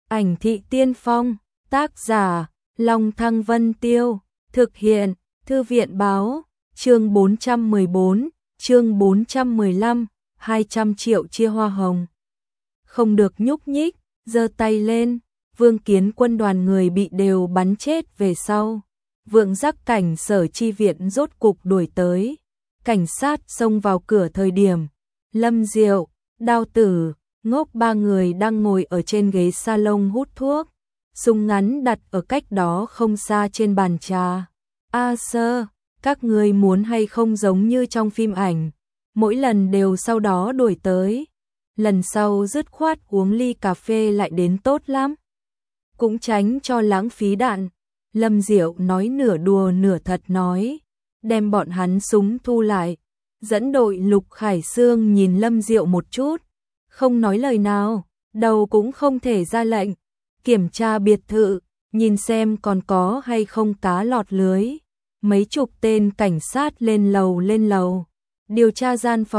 Ảnh thị tiên phong, tác giả, Long Thăng Vân Tiêu, thực hiện, Thư viện báo, chương 414, chương 415, 200 triệu chia hoa hồng. Không được nhúc nhích, giơ tay lên, Vương Kiến Quân đoàn người bị đều bắn chết về sau. Vượng giác cảnh sở chi viện rốt cục đuổi tới. Cảnh sát xông vào cửa thời điểm. Lâm Diệu, Đao Tử, Ngốc ba người đang ngồi ở trên ghế salon hút thuốc. Súng ngắn đặt ở cách đó không xa trên bàn trà. Sơ, các người muốn hay không giống như trong phim ảnh. Mỗi lần đều sau đó đuổi tới. Lần sau dứt khoát uống ly cà phê lại đến tốt lắm. Cũng tránh cho lãng phí đạn. Lâm Diệu nói nửa đùa nửa thật nói. Đem bọn hắn súng thu lại. Dẫn đội Lục Khải Sương nhìn Lâm Diệu một chút. Không nói lời nào, đầu cũng không thể ra lệnh. Kiểm tra biệt thự, nhìn xem còn có hay không cá lọt lưới. Mấy chục tên cảnh sát lên lầu. Điều tra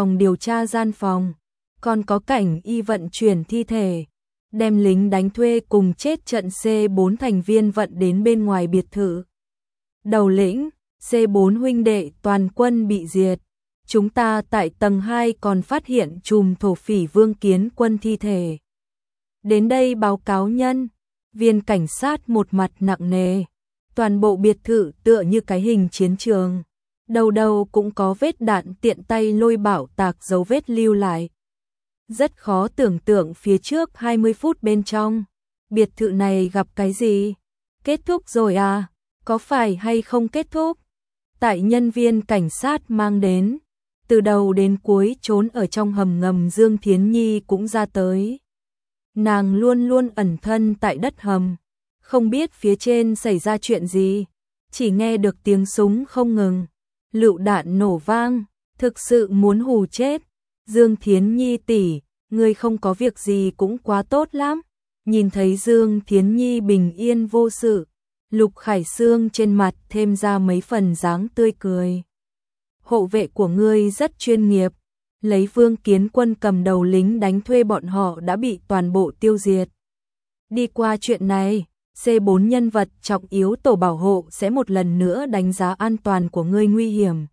gian phòng. Còn có cảnh y vận chuyển thi thể. Đem lính đánh thuê cùng chết trận C4 thành viên vận đến bên ngoài biệt thự. Đầu lĩnh, C4 huynh đệ toàn quân bị diệt. Chúng ta tại tầng 2 còn phát hiện chùm thổ phỉ Vương Kiến Quân thi thể. Đến đây báo cáo nhân, viên cảnh sát một mặt nặng nề. Toàn bộ biệt thự tựa như cái hình chiến trường. Đầu đầu cũng có vết đạn tiện tay lôi bảo tạc dấu vết lưu lại. Rất khó tưởng tượng phía trước 20 phút bên trong. Biệt thự này gặp cái gì? Kết thúc rồi à? Có phải hay không kết thúc? Tại nhân viên cảnh sát mang đến. Từ đầu đến cuối trốn ở trong hầm ngầm Dương Thiến Nhi cũng ra tới. Nàng luôn luôn ẩn thân tại đất hầm. Không biết phía trên xảy ra chuyện gì. Chỉ nghe được tiếng súng không ngừng. Lựu đạn nổ vang. Thực sự muốn hù chết. Dương Thiến Nhi tỷ, ngươi không có việc gì cũng quá tốt lắm. Nhìn thấy Dương Thiến Nhi bình yên vô sự. Lục Khải Sương trên mặt thêm ra mấy phần dáng tươi cười. Hộ vệ của ngươi rất chuyên nghiệp. Lấy Vương Kiến Quân cầm đầu lính đánh thuê bọn họ đã bị toàn bộ tiêu diệt. Đi qua chuyện này, C4 nhân vật trọng yếu tổ bảo hộ sẽ một lần nữa đánh giá an toàn của ngươi nguy hiểm.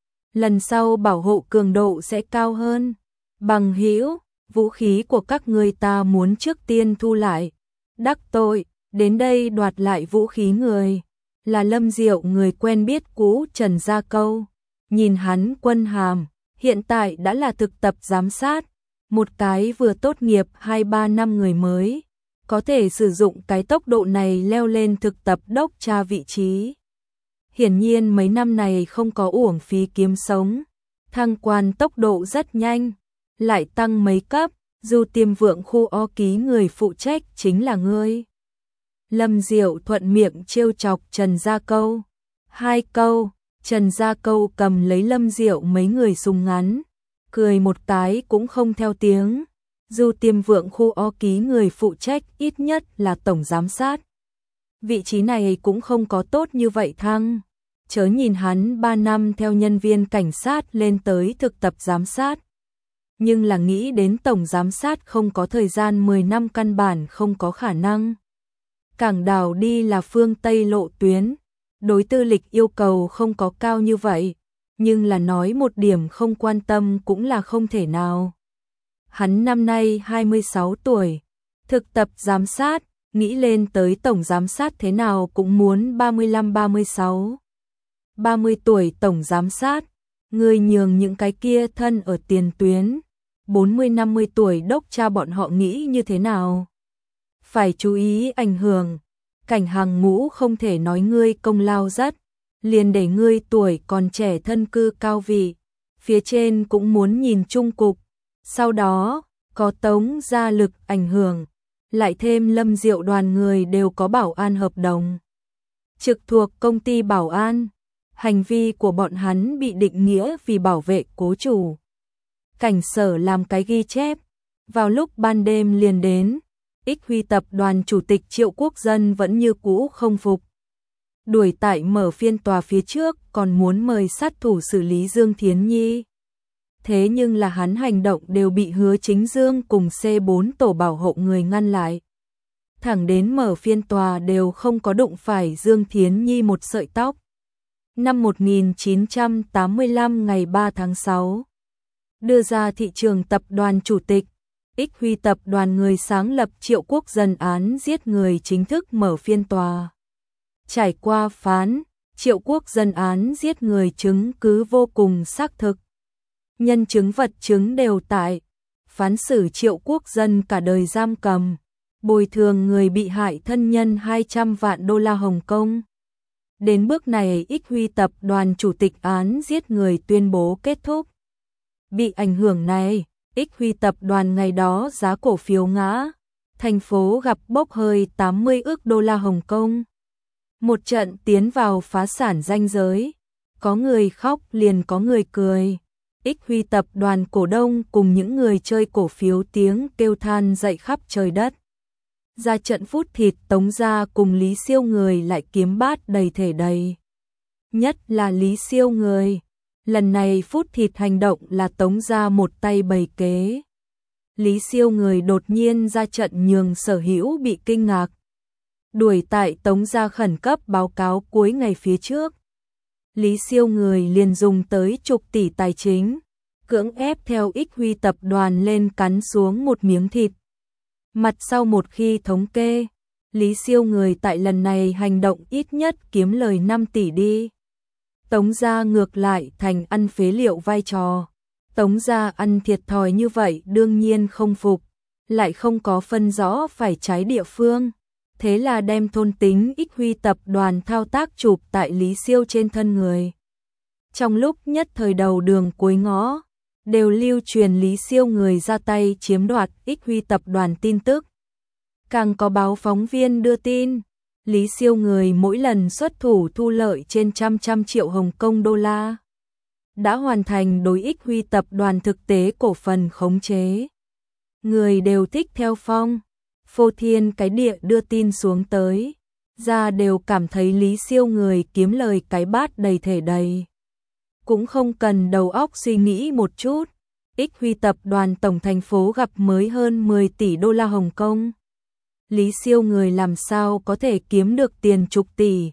Lần sau bảo hộ cường độ sẽ cao hơn. Bằng hữu, vũ khí của các ngươi ta muốn trước tiên thu lại. Đắc tội, đến đây đoạt lại vũ khí người. Là Lâm Diệu người quen biết cũ Trần Gia Câu. Nhìn hắn quân hàm, hiện tại đã là thực tập giám sát. Một cái vừa tốt nghiệp 2-3 năm người mới. Có thể sử dụng cái tốc độ này leo lên thực tập đốc tra vị trí. Hiển nhiên mấy năm này không có uổng phí kiếm sống. Thăng quan tốc độ rất nhanh. Lại tăng mấy cấp, dù tiêm vượng khu o ký người phụ trách chính là ngươi. Lâm Diệu thuận miệng trêu chọc Trần Gia Câu. 2 câu, Trần Gia Câu cầm lấy Lâm Diệu mấy người súng ngắn. Cười một cái cũng không theo tiếng. Dù tiêm vượng khu o ký người phụ trách ít nhất là tổng giám sát. Vị trí này cũng không có tốt như vậy thăng. Chớ nhìn hắn 3 năm theo nhân viên cảnh sát lên tới thực tập giám sát. Nhưng là nghĩ đến tổng giám sát không có thời gian 10 năm căn bản không có khả năng. Cảng đảo đi là phương Tây lộ tuyến. Đối tư lịch yêu cầu không có cao như vậy. Nhưng là nói một điểm không quan tâm cũng là không thể nào. Hắn năm nay 26 tuổi. Thực tập giám sát, nghĩ lên tới tổng giám sát thế nào cũng muốn 35-36. 30 tuổi tổng giám sát, người nhường những cái kia thân ở tiền tuyến. 40-50 tuổi đốc tra bọn họ nghĩ như thế nào? Phải chú ý ảnh hưởng. Cảnh hàng ngũ không thể nói ngươi công lao rất. Liền để ngươi tuổi còn trẻ thân cư cao vị. Phía trên cũng muốn nhìn chung cục. Sau đó, có Tống gia lực ảnh hưởng. Lại thêm Lâm Diệu đoàn người đều có bảo an hợp đồng. Trực thuộc công ty bảo an. Hành vi của bọn hắn bị định nghĩa vì bảo vệ cố chủ. Cảnh sở làm cái ghi chép. Vào lúc ban đêm liền đến. Ích Huy tập đoàn chủ tịch Triệu Quốc Dân vẫn như cũ không phục. Đuổi tại mở phiên tòa phía trước còn muốn mời sát thủ xử lý Dương Thiến Nhi. Thế nhưng là hắn hành động đều bị Hứa Chính Dương cùng C4 tổ bảo hộ người ngăn lại. thẳng đến mở phiên tòa đều không có đụng phải Dương Thiến Nhi một sợi tóc. Năm 1985 ngày 3 tháng 6, đưa ra thị trường tập đoàn chủ tịch, Ích Huy tập đoàn người sáng lập Triệu Quốc Dân án giết người chính thức mở phiên tòa. Trải qua phán, Triệu Quốc Dân án giết người chứng cứ vô cùng xác thực. Nhân chứng vật chứng đều tại, phán xử Triệu Quốc Dân cả đời giam cầm, bồi thường người bị hại thân nhân 200 vạn đô la Hồng Kông. Đến bước này Ích Huy tập đoàn chủ tịch án giết người tuyên bố kết thúc. Bị ảnh hưởng này, Ích Huy tập đoàn ngày đó giá cổ phiếu ngã, thành phố gặp bốc hơi 80 ức đô la Hồng Kông. Một trận tiến vào phá sản ranh giới, có người khóc liền có người cười. Ích Huy tập đoàn cổ đông cùng những người chơi cổ phiếu tiếng kêu than dậy khắp trời đất. Ra trận phút thịt Tống Gia cùng Lý Siêu Người lại kiếm bát đầy thể đầy. Nhất là Lý Siêu Người, lần này phút thịt hành động là Tống Gia một tay bày kế. Lý Siêu Người đột nhiên ra trận nhường Sở Hữu bị kinh ngạc. Đuổi tại Tống Gia khẩn cấp báo cáo cuối ngày phía trước. Lý Siêu Người liền dùng tới chục tỷ tài chính, cưỡng ép theo Ích Huy tập đoàn lên cắn xuống một miếng thịt. Mặt sau một khi thống kê, Lý Siêu Người tại lần này hành động ít nhất kiếm lời 5 tỷ đi. Tống Gia ngược lại thành ăn phế liệu vai trò. Tống Gia ăn thiệt thòi như vậy đương nhiên không phục, lại không có phân rõ phải trái địa phương. Thế là đem thôn tính Ích Huy tập đoàn thao tác chụp tại Lý Siêu trên thân người. Trong lúc nhất thời đầu đường cuối ngõ, đều lưu truyền Lý Siêu Người ra tay chiếm đoạt Ích Huy tập đoàn tin tức. Càng có báo phóng viên đưa tin, Lý Siêu Người mỗi lần xuất thủ thu lợi trên trăm triệu Hồng Kông đô la. Đã hoàn thành đối Ích Huy tập đoàn thực tế cổ phần khống chế. Người đều thích theo phong. Phô Thiên cái địa đưa tin xuống tới, ra đều cảm thấy Lý Siêu Người kiếm lời cái bát đầy thể đầy. Cũng không cần đầu óc suy nghĩ một chút, Ích Huy tập đoàn tổng thành phố gặp mới hơn 10 tỷ đô la Hồng Kông. Lý Siêu Người làm sao có thể kiếm được tiền chục tỷ.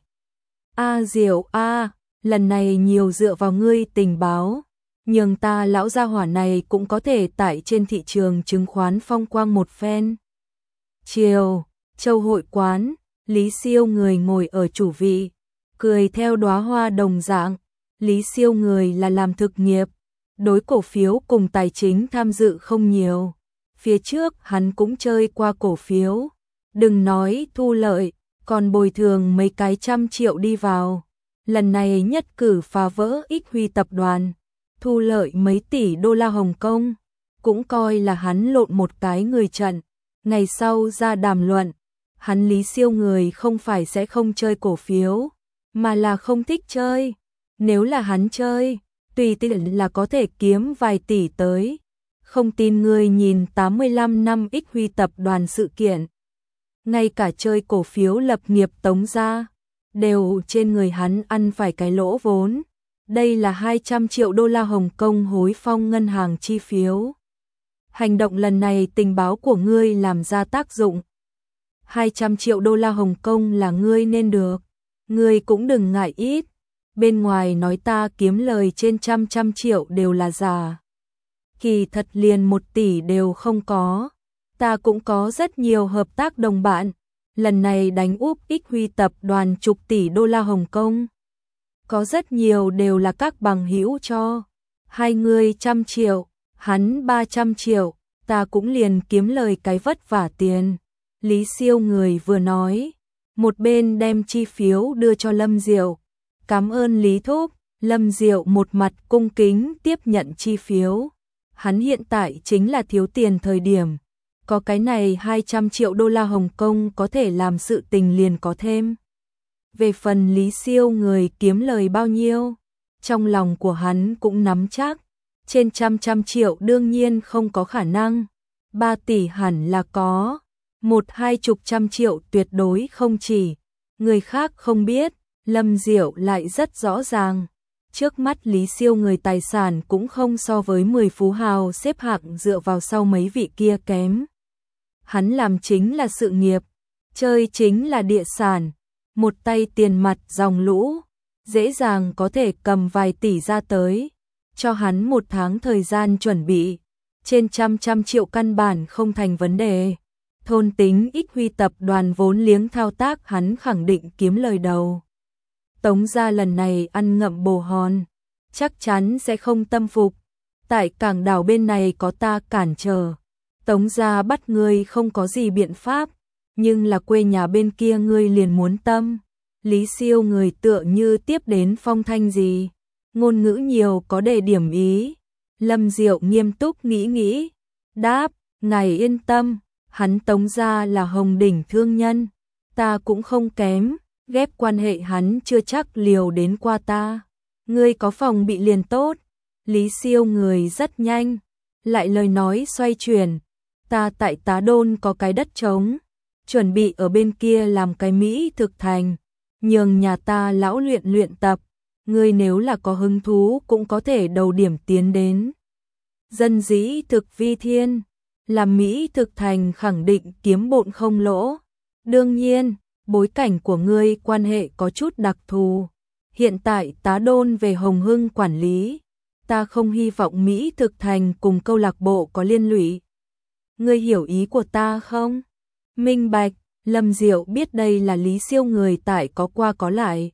Diệu lần này nhiều dựa vào ngươi tình báo, nhưng ta lão gia hỏa này cũng có thể tại trên thị trường chứng khoán phong quang một phen. Chiều, Châu hội quán, Lý Siêu Người ngồi ở chủ vị, cười theo đóa hoa đồng dạng. Lý Siêu Người là làm thực nghiệp, đối cổ phiếu cùng tài chính tham dự không nhiều. Phía trước hắn cũng chơi qua cổ phiếu, đừng nói thu lợi, còn bồi thường mấy cái trăm triệu đi vào. Lần này nhất cử phá vỡ Ích Huy tập đoàn, thu lợi mấy tỷ đô la Hồng Kông, cũng coi là hắn lộn một cái người trận. Ngày sau ra đàm luận, hắn Lý Siêu Người không phải sẽ không chơi cổ phiếu, mà là không thích chơi. Nếu là hắn chơi, tùy tiện là có thể kiếm vài tỷ tới. Không tin ngươi nhìn 85 năm Ích Huy tập đoàn sự kiện. Ngay cả chơi cổ phiếu lập nghiệp Tống Gia, đều trên người hắn ăn phải cái lỗ vốn. Đây là 200 triệu đô la Hồng Kông hối phong ngân hàng chi phiếu. Hành động lần này tình báo của ngươi làm ra tác dụng. 200 triệu đô la Hồng Kông là ngươi nên được. Ngươi cũng đừng ngại ít. Bên ngoài nói ta kiếm lời trên trăm triệu đều là giả. Kỳ thật liền 1 tỷ đều không có. Ta cũng có rất nhiều hợp tác đồng bạn. Lần này đánh úp Ích Huy tập đoàn chục tỷ đô la Hồng Kông. Có rất nhiều đều là các bằng hữu cho. Hai người 100 triệu. Hắn 300 triệu, ta cũng liền kiếm lời cái vất vả tiền. Lý Siêu Người vừa nói, một bên đem chi phiếu đưa cho Lâm Diệu. Cảm ơn Lý Thúc. Lâm Diệu một mặt cung kính tiếp nhận chi phiếu. Hắn hiện tại chính là thiếu tiền thời điểm. Có cái này 200 triệu đô la Hồng Kông có thể làm sự tình liền có thêm. Về phần Lý Siêu Người kiếm lời bao nhiêu, trong lòng của hắn cũng nắm chắc. Trên trăm triệu đương nhiên không có khả năng. 3 tỷ hẳn là có. 1-2 triệu tuyệt đối không chỉ. Người khác không biết, Lâm Diệu lại rất rõ ràng. Trước mắt Lý Siêu Người tài sản cũng không so với 10 phú hào xếp hạng dựa vào sau mấy vị kia kém. Hắn làm chính là sự nghiệp, chơi chính là địa sản, một tay tiền mặt dòng lũ, dễ dàng có thể cầm vài tỷ ra tới, cho hắn 1 tháng thời gian chuẩn bị, trên trăm triệu căn bản không thành vấn đề. Thôn Tính Ích Huy tập đoàn vốn liếng thao tác hắn khẳng định kiếm lời đầu. Tống gia lần này ăn ngậm bồ hòn, chắc chắn sẽ không tâm phục. Tại cảng đảo bên này có ta cản trở, Tống gia bắt ngươi không có gì biện pháp, nhưng là quê nhà bên kia ngươi liền muốn tâm. Lý Siêu người tựa như tiếp đến phong thanh gì, ngôn ngữ nhiều có đề điểm ý. Lâm Diệu nghiêm túc nghĩ, đáp, ngài yên tâm, hắn Tống gia là hồng đỉnh thương nhân, ta cũng không kém, ghép quan hệ hắn chưa chắc liều đến qua ta. Ngươi có phòng bị liền tốt. Lý Siêu người rất nhanh, lại lời nói xoay chuyển, ta tại Tá Đôn có cái đất trống, chuẩn bị ở bên kia làm cái Mỹ thực thành, nhường nhà ta lão luyện tập, ngươi nếu là có hứng thú cũng có thể đầu điểm tiến đến. Dân dĩ thực vi thiên, làm Mỹ thực thành khẳng định kiếm bộn không lỗ. Đương nhiên, bối cảnh của ngươi quan hệ có chút đặc thù. Hiện tại Tá Đôn về Hồng Hưng quản lý, ta không hy vọng Mỹ thực thành cùng câu lạc bộ có liên lụy. Ngươi hiểu ý của ta không? Minh bạch, Lâm Diệu biết đây là Lý Siêu người tại có qua có lại.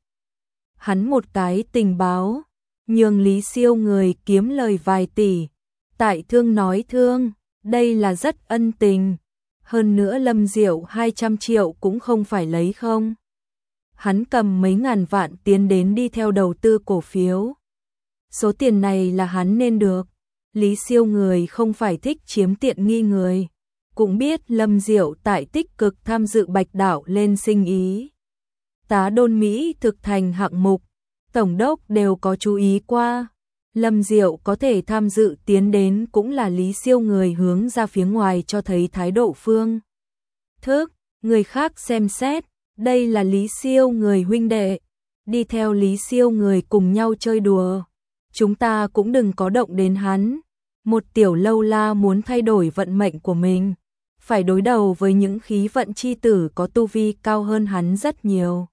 Hắn một cái tình báo, nhường Lý Siêu người kiếm lời vài tỷ. Tại thương nói thương, đây là rất ân tình. Hơn nữa Lâm Diệu 200 triệu cũng không phải lấy không. Hắn cầm mấy ngàn vạn tiến đến đi theo đầu tư cổ phiếu. Số tiền này là hắn nên được. Lý Siêu người không phải thích chiếm tiện nghi người. Cũng biết Lâm Diệu tại tích cực tham dự Bạch Đảo lên sinh ý. Tá Đôn Mỹ thực thành hạng mục, tổng đốc đều có chú ý qua. Lâm Diệu có thể tham dự tiến đến cũng là Lý Siêu người hướng ra phía ngoài cho thấy thái độ phương thức, người khác xem xét, đây là Lý Siêu người huynh đệ, đi theo Lý Siêu người cùng nhau chơi đùa. Chúng ta cũng đừng có động đến hắn. Một tiểu lâu la muốn thay đổi vận mệnh của mình, phải đối đầu với những khí vận chi tử có tu vi cao hơn hắn rất nhiều.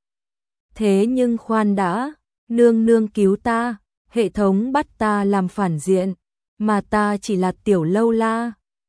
Thế nhưng khoan đã, nương nương cứu ta, hệ thống bắt ta làm phản diện, mà ta chỉ là tiểu lâu la,